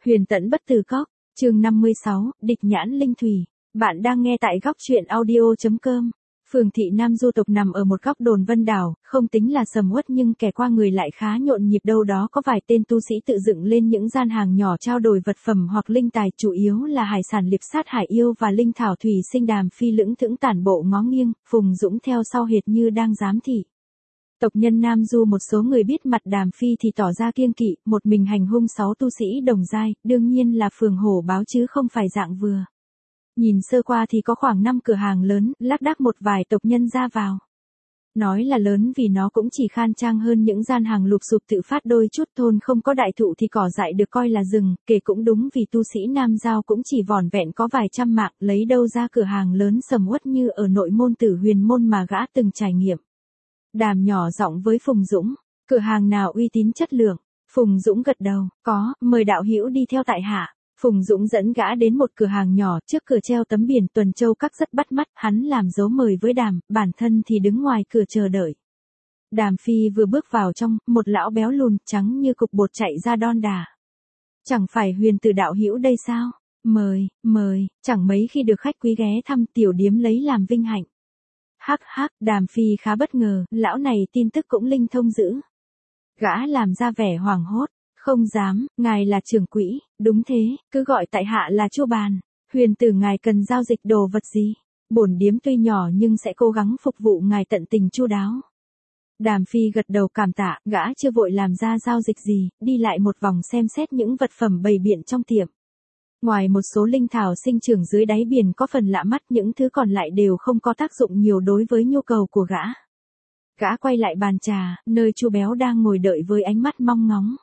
Huyền tẫn bất từ cóc, chương 56, địch nhãn linh thủy. Bạn đang nghe tại góc truyện audio.com. Phường thị Nam Du tộc nằm ở một góc đồn Vân Đảo, không tính là sầm uất nhưng kẻ qua người lại khá nhộn nhịp, đâu đó có vài tên tu sĩ tự dựng lên những gian hàng nhỏ trao đổi vật phẩm hoặc linh tài, chủ yếu là hải sản liệp sát hải yêu và linh thảo thủy sinh. Đàm Phi lững thững tản bộ ngó nghiêng, Phùng Dũng theo sau hệt như đang giám thị. Tộc nhân Nam Du một số người biết mặt Đàm Phi thì tỏ ra kiêng kỵ, một mình hành hung 6 tu sĩ đồng giai, đương nhiên là phường hổ báo chứ không phải dạng vừa. Nhìn sơ qua thì có khoảng 5 cửa hàng lớn, lác đác một vài tộc nhân ra vào. Nói là lớn vì nó cũng chỉ khang trang hơn những gian hàng lụp xụp tự phát đôi chút. Thôn không có đại thụ thì cỏ dại được coi là rừng, kể cũng đúng vì tu sĩ Nam Giao cũng chỉ vỏn vẹn có vài trăm mạng, lấy đâu ra cửa hàng lớn sầm uất như ở nội môn Tử Huyền môn mà gã từng trải nghiệm. Đàm nhỏ giọng với Phùng Dũng, cửa hàng nào uy tín chất lượng? Phùng Dũng gật đầu, có, mời đạo hữu đi theo tại hạ. Phùng Dũng dẫn gã đến một cửa hàng nhỏ, trước cửa treo tấm biển Tuần Châu Các rất bắt mắt, hắn làm dấu mời với Đàm, bản thân thì đứng ngoài cửa chờ đợi. Đàm Phi vừa bước vào trong, một lão béo lùn, trắng như cục bột chạy ra đon đả. Chẳng phải Huyền Từ đạo hữu đây sao? Mời, chẳng mấy khi được khách quý ghé thăm tiểu điếm lấy làm vinh hạnh. Hắc, Đàm Phi khá bất ngờ, lão này tin tức cũng linh thông dữ. Gã làm ra vẻ hoảng hốt. Không dám, ngài là trưởng quỹ, đúng thế, cứ gọi tại hạ là Chu Bàn. Huyền Tử ngài cần giao dịch đồ vật gì? Bổn điếm tuy nhỏ nhưng sẽ cố gắng phục vụ ngài tận tình chu đáo. Đàm Phi gật đầu cảm tạ, gã chưa vội làm ra giao dịch gì, đi lại một vòng xem xét những vật phẩm bày biện trong tiệm. Ngoài một số linh thảo sinh trưởng dưới đáy biển có phần lạ mắt, những thứ còn lại đều không có tác dụng nhiều đối với nhu cầu của gã. Gã quay lại bàn trà, nơi Chu Béo đang ngồi đợi với ánh mắt mong ngóng.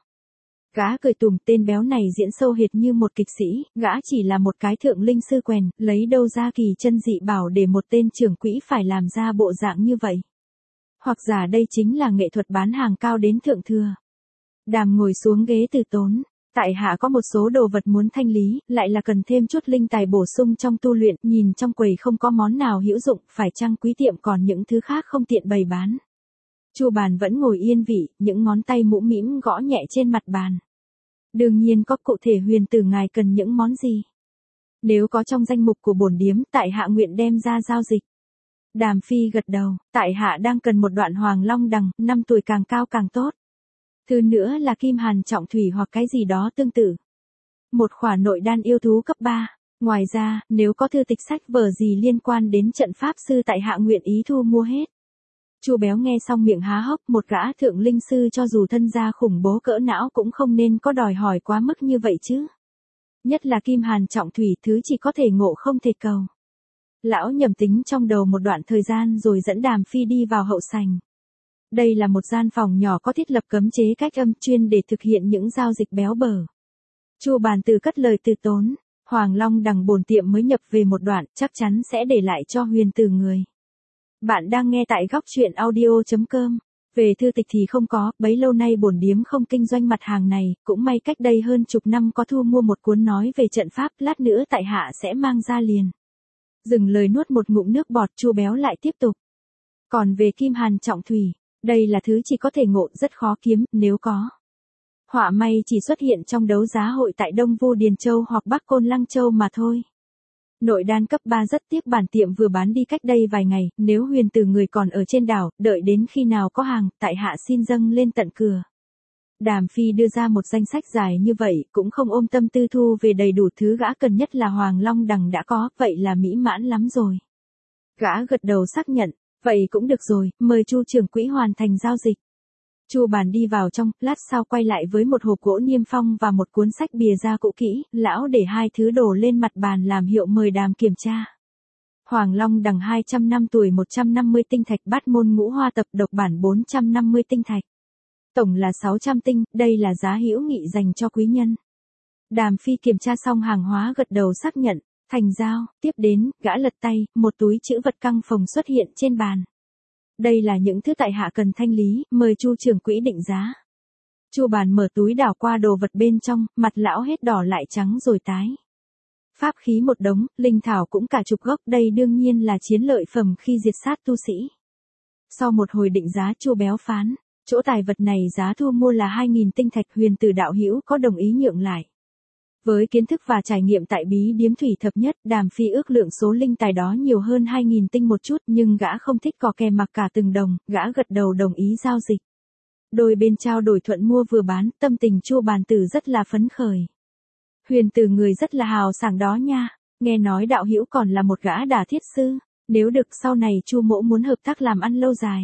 Gã cười tủm, tên béo này diễn sâu hệt như một kịch sĩ, gã chỉ là một cái thượng linh sư quèn, lấy đâu ra kỳ chân dị bảo để một tên trưởng quỹ phải làm ra bộ dạng như vậy. Hoặc giả đây chính là nghệ thuật bán hàng cao đến thượng thừa. Đàm ngồi xuống ghế từ tốn, tại hạ có một số đồ vật muốn thanh lý, lại là cần thêm chút linh tài bổ sung trong tu luyện, nhìn trong quầy không có món nào hữu dụng, phải chăng quý tiệm còn những thứ khác không tiện bày bán. Chu Bàn vẫn ngồi yên vị, những ngón tay mũm mĩm gõ nhẹ trên mặt bàn. Đương nhiên có, cụ thể Huyền Tử ngài cần những món gì? Nếu có trong danh mục của bổn điếm, tại hạ nguyện đem ra giao dịch. Đàm Phi gật đầu, tại hạ đang cần một đoạn Hoàng Long đằng, 5 tuổi càng cao càng tốt. Thứ nữa là Kim Hàn Trọng Thủy hoặc cái gì đó tương tự. Một khỏa nội đan yêu thú cấp 3. Ngoài ra, nếu có thư tịch sách vở gì liên quan đến trận pháp sư tại hạ nguyện ý thu mua hết. Chu Béo nghe xong miệng há hốc, một gã thượng linh sư cho dù thân gia khủng bố cỡ não cũng không nên có đòi hỏi quá mức như vậy chứ. Nhất là Kim Hàn Trọng Thủy, thứ chỉ có thể ngộ không thể cầu. Lão nhầm tính trong đầu một đoạn thời gian rồi dẫn Đàm Phi đi vào hậu sành. Đây là một gian phòng nhỏ có thiết lập cấm chế cách âm chuyên để thực hiện những giao dịch béo bở. Chu Bàn từ cất lời từ tốn, Hoàng Long đằng bổn tiệm mới nhập về một đoạn, chắc chắn sẽ để lại cho Huyền Tử người. Bạn đang nghe tại góc truyện audio.com. Về thư tịch thì không có, bấy lâu nay bổn điếm không kinh doanh mặt hàng này, cũng may cách đây hơn chục năm có thu mua một cuốn nói về trận pháp, lát nữa tại hạ sẽ mang ra liền. Dừng lời nuốt một ngụm nước bọt, Chu Béo lại tiếp tục. Còn về Kim Hàn Trọng Thủy, đây là thứ chỉ có thể ngộ, rất khó kiếm, nếu có. Họa may chỉ xuất hiện trong đấu giá hội tại Đông Vu Điền Châu hoặc Bắc Côn Lăng Châu mà thôi. Nội đan cấp 3 rất tiếc bản tiệm vừa bán đi cách đây vài ngày, nếu Huyền Tử người còn ở trên đảo, đợi đến khi nào có hàng, tại hạ xin dâng lên tận cửa. Đàm Phi đưa ra một danh sách dài như vậy, cũng không ôm tâm tư thu về đầy đủ thứ gã cần, nhất là Hoàng Long đằng đã có, vậy là mỹ mãn lắm rồi. Gã gật đầu xác nhận, vậy cũng được rồi, mời Chu trưởng quỹ hoàn thành giao dịch. Chu Bàn đi vào trong, lát sau quay lại với một hộp gỗ niêm phong và một cuốn sách bìa da cũ kỹ, lão để hai thứ đồ lên mặt bàn làm hiệu mời Đàm kiểm tra. Hoàng Long đằng 200 năm tuổi 150 tinh thạch, Bát Môn Ngũ Hoa tập độc bản 450 tinh thạch. Tổng là 600 tinh, đây là giá hữu nghị dành cho quý nhân. Đàm Phi kiểm tra xong hàng hóa gật đầu xác nhận, thành giao, tiếp đến, gã lật tay, một túi trữ vật căng phồng xuất hiện trên bàn. Đây là những thứ tại hạ cần thanh lý, mời Chu trưởng quỹ định giá. Chu Bàn mở túi đảo qua đồ vật bên trong, mặt lão hết đỏ lại trắng rồi tái. Pháp khí một đống, linh thảo cũng cả chục gốc, đây đương nhiên là chiến lợi phẩm khi diệt sát tu sĩ. Sau một hồi định giá, Chu Béo phán, chỗ tài vật này giá thu mua là 2.000 tinh thạch, Huyền Tử đạo hữu có đồng ý nhượng lại. Với kiến thức và trải nghiệm tại bí điếm thủy thập nhất, Đàm Phi ước lượng số linh tài đó nhiều hơn 2.000 tinh một chút, nhưng gã không thích cò kè mặc cả từng đồng, gã gật đầu đồng ý giao dịch. Đôi bên trao đổi thuận mua vừa bán, tâm tình Chu Bàn Tử rất là phấn khởi. Huyền Tử người rất là hào sảng đó nha, nghe nói đạo hữu còn là một gã đả thiết sư, nếu được sau này Chu mỗ muốn hợp tác làm ăn lâu dài.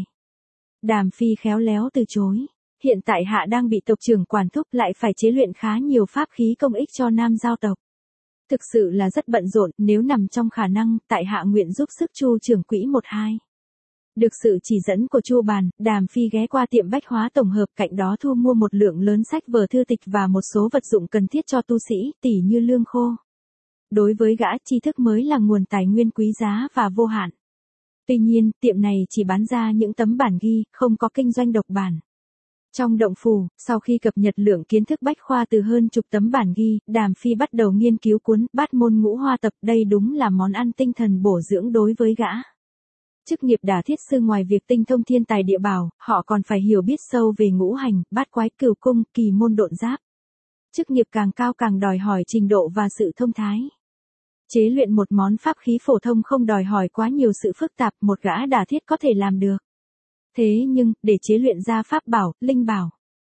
Đàm Phi khéo léo từ chối. Hiện tại hạ đang bị tộc trưởng quản thúc, lại phải chế luyện khá nhiều pháp khí công ích cho nam giao tộc. Thực sự là rất bận rộn, nếu nằm trong khả năng, tại hạ nguyện giúp sức Chu trưởng quỹ một hai. Được sự chỉ dẫn của Chu Bàn, Đàm Phi ghé qua tiệm bách hóa tổng hợp cạnh đó thu mua một lượng lớn sách vở thư tịch và một số vật dụng cần thiết cho tu sĩ, tỉ như lương khô. Đối với gã, tri thức mới là nguồn tài nguyên quý giá và vô hạn. Tuy nhiên, tiệm này chỉ bán ra những tấm bản ghi, không có kinh doanh độc bản. Trong động phủ, sau khi cập nhật lượng kiến thức bách khoa từ hơn chục tấm bản ghi, Đàm Phi bắt đầu nghiên cứu cuốn Bát Môn Ngũ Hoa Tập, đây đúng là món ăn tinh thần bổ dưỡng đối với gã. Chức nghiệp đả thiết sư ngoài việc tinh thông thiên tài địa bảo, họ còn phải hiểu biết sâu về ngũ hành, bát quái, cửu cung, kỳ môn độn giáp. Chức nghiệp càng cao càng đòi hỏi trình độ và sự thông thái. Chế luyện một món pháp khí phổ thông không đòi hỏi quá nhiều sự phức tạp, một gã đả thiết có thể làm được. Thế nhưng, để chế luyện ra pháp bảo, linh bảo,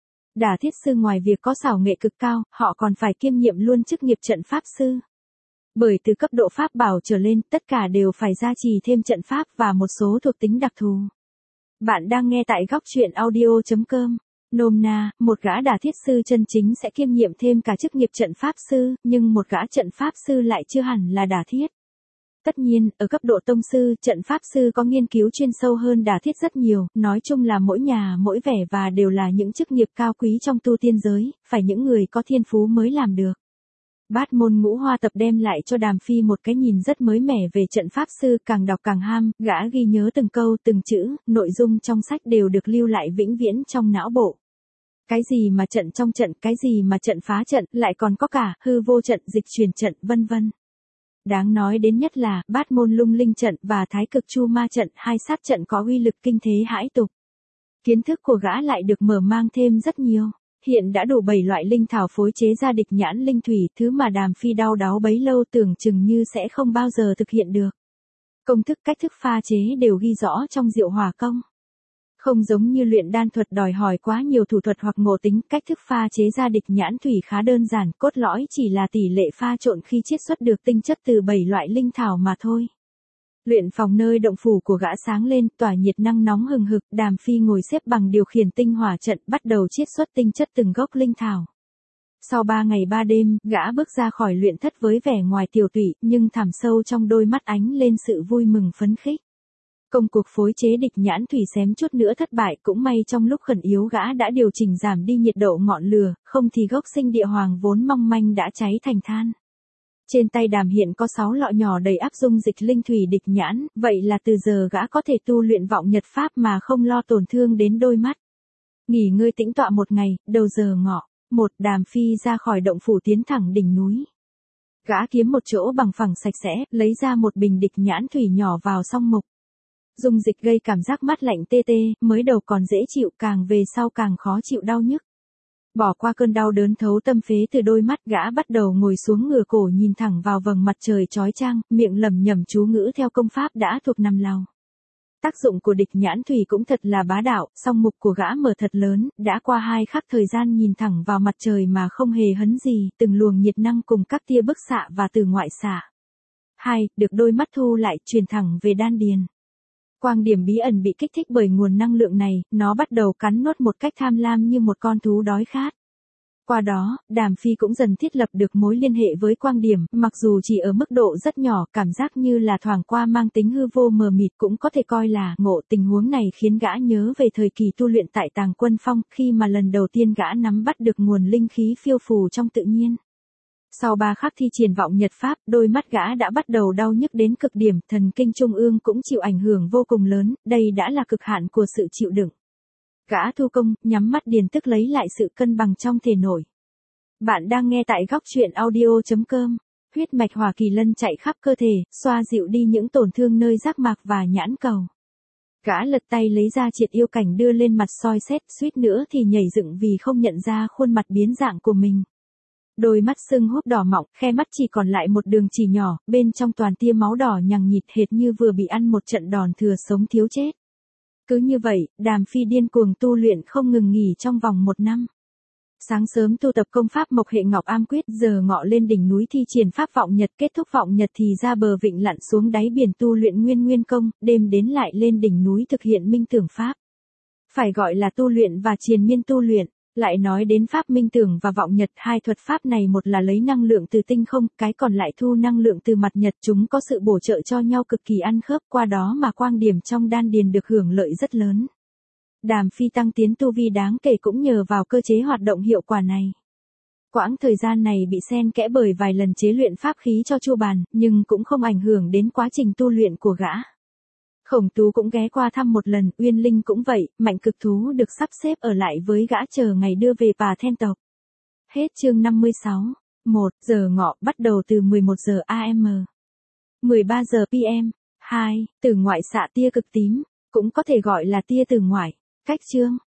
đả thiết sư ngoài việc có xảo nghệ cực cao, họ còn phải kiêm nhiệm luôn chức nghiệp trận pháp sư. Bởi từ cấp độ pháp bảo trở lên, tất cả đều phải gia trì thêm trận pháp và một số thuộc tính đặc thù. Bạn đang nghe tại góc truyện audio.com. Nôm na, một gã đả thiết sư chân chính sẽ kiêm nhiệm thêm cả chức nghiệp trận pháp sư, nhưng một gã trận pháp sư lại chưa hẳn là đả thiết. Tất nhiên, ở cấp độ tông sư, trận pháp sư có nghiên cứu chuyên sâu hơn đả thiết rất nhiều, nói chung là mỗi nhà mỗi vẻ và đều là những chức nghiệp cao quý trong tu tiên giới, phải những người có thiên phú mới làm được. Bát Môn Ngũ Hoa Tập đem lại cho Đàm Phi một cái nhìn rất mới mẻ về trận pháp sư, càng đọc càng ham, gã ghi nhớ từng câu từng chữ, nội dung trong sách đều được lưu lại vĩnh viễn trong não bộ. Cái gì mà trận trong trận, cái gì mà trận phá trận, lại còn có cả hư vô trận, dịch chuyển trận, vân vân. Đáng nói đến nhất là Bát Môn Lung Linh trận và Thái Cực Chu Ma trận, hai sát trận có uy lực kinh thế hãi tục. Kiến thức của gã lại được mở mang thêm rất nhiều. Hiện đã đủ 7 loại linh thảo phối chế ra địch nhãn linh thủy, thứ mà Đàm Phi đau đáu bấy lâu tưởng chừng như sẽ không bao giờ thực hiện được. Công thức cách thức pha chế đều ghi rõ trong Diệu Hỏa Công. Không giống như luyện đan thuật đòi hỏi quá nhiều thủ thuật hoặc ngộ tính, cách thức pha chế ra địch nhãn thủy khá đơn giản, cốt lõi chỉ là tỷ lệ pha trộn khi chiết xuất được tinh chất từ 7 loại linh thảo mà thôi. Luyện phòng nơi động phủ của gã sáng lên, tỏa nhiệt năng nóng hừng hực, Đàm Phi ngồi xếp bằng điều khiển tinh hỏa trận, bắt đầu chiết xuất tinh chất từng gốc linh thảo. Sau 3 ngày 3 đêm, gã bước ra khỏi luyện thất với vẻ ngoài tiều tụy, nhưng thẳm sâu trong đôi mắt ánh lên sự vui mừng phấn khích. Công cuộc phối chế địch nhãn thủy xém chút nữa thất bại, cũng may trong lúc khẩn yếu gã đã điều chỉnh giảm đi nhiệt độ ngọn lửa, không thì gốc sinh địa hoàng vốn mong manh đã cháy thành than. Trên tay Đàm hiện có 6 lọ nhỏ đầy áp dung dịch linh thủy địch nhãn, vậy là từ giờ gã có thể tu luyện vọng nhật pháp mà không lo tổn thương đến đôi mắt. Nghỉ ngơi tĩnh tọa một ngày, đầu giờ ngọ, Đàm Phi ra khỏi động phủ tiến thẳng đỉnh núi. Gã kiếm một chỗ bằng phẳng sạch sẽ, lấy ra một bình địch nhãn thủy nhỏ vào song mục. Dung dịch gây cảm giác mát lạnh tê tê, mới đầu còn dễ chịu, càng về sau càng khó chịu đau nhức. Bỏ qua cơn đau đớn thấu tâm phế từ đôi mắt, gã bắt đầu ngồi xuống ngửa cổ nhìn thẳng vào vầng mặt trời chói chang, miệng lẩm nhẩm chú ngữ theo công pháp đã thuộc nằm lòng. Tác dụng của địch nhãn thủy cũng thật là bá đạo, song mục của gã mở thật lớn, đã qua 2 khắc thời gian nhìn thẳng vào mặt trời mà không hề hấn gì, từng luồng nhiệt năng cùng các tia bức xạ và từ ngoại xạ. Được đôi mắt thu lại, truyền thẳng về đan điền. Quang điểm bí ẩn bị kích thích bởi nguồn năng lượng này, nó bắt đầu cắn nuốt một cách tham lam như một con thú đói khát. Qua đó, Đàm Phi cũng dần thiết lập được mối liên hệ với quang điểm, mặc dù chỉ ở mức độ rất nhỏ, cảm giác như là thoảng qua mang tính hư vô mờ mịt, cũng có thể coi là ngộ. Tình huống này khiến gã nhớ về thời kỳ tu luyện tại Tàng Quân Phong, khi mà lần đầu tiên gã nắm bắt được nguồn linh khí phiêu phù trong tự nhiên. Sau 3 khắc thi triển vọng nhật pháp, đôi mắt gã đã bắt đầu đau nhức đến cực điểm, thần kinh trung ương cũng chịu ảnh hưởng vô cùng lớn, đây đã là cực hạn của sự chịu đựng. Gã thu công, nhắm mắt điền tức lấy lại sự cân bằng trong thể nội. Bạn đang nghe tại góc truyện audio.com. Huyết mạch hỏa kỳ lân chạy khắp cơ thể, xoa dịu đi những tổn thương nơi giác mạc và nhãn cầu. Gã lật tay lấy ra triệt yêu cảnh đưa lên mặt soi xét, suýt nữa thì nhảy dựng vì không nhận ra khuôn mặt biến dạng của mình. Đôi mắt sưng húp đỏ mọng, khe mắt chỉ còn lại một đường chỉ nhỏ, bên trong toàn tia máu đỏ nhằng nhịt hệt như vừa bị ăn một trận đòn thừa sống thiếu chết. Cứ như vậy, Đàm Phi điên cuồng tu luyện không ngừng nghỉ trong vòng 1 năm. Sáng sớm tu tập công pháp Mộc Hệ Ngọc Am Quyết, giờ ngọ lên đỉnh núi thi triển pháp vọng nhật, kết thúc vọng nhật thì ra bờ vịnh lặn xuống đáy biển tu luyện Nguyên Nguyên công, đêm đến lại lên đỉnh núi thực hiện minh tưởng pháp. Phải gọi là tu luyện và triền miên tu luyện. Lại nói đến pháp minh tưởng và vọng nhật, hai thuật pháp này một là lấy năng lượng từ tinh không, cái còn lại thu năng lượng từ mặt nhật, chúng có sự bổ trợ cho nhau cực kỳ ăn khớp, qua đó mà quang điểm trong đan điền được hưởng lợi rất lớn. Đàm Phi tăng tiến tu vi đáng kể cũng nhờ vào cơ chế hoạt động hiệu quả này. Quãng thời gian này bị xen kẽ bởi vài lần chế luyện pháp khí cho Chu Bàn, nhưng cũng không ảnh hưởng đến quá trình tu luyện của gã. Khổng Tú cũng ghé qua thăm một lần, Uyên Linh cũng vậy, Mạnh Cực Thú được sắp xếp ở lại với gã chờ ngày đưa về Pà Then tộc. Hết chương 56. 1 giờ ngọ bắt đầu từ 11 giờ AM. 13 giờ PM. 2. Tử ngoại xạ tia cực tím, cũng có thể gọi là tia tử ngoại. Cách chương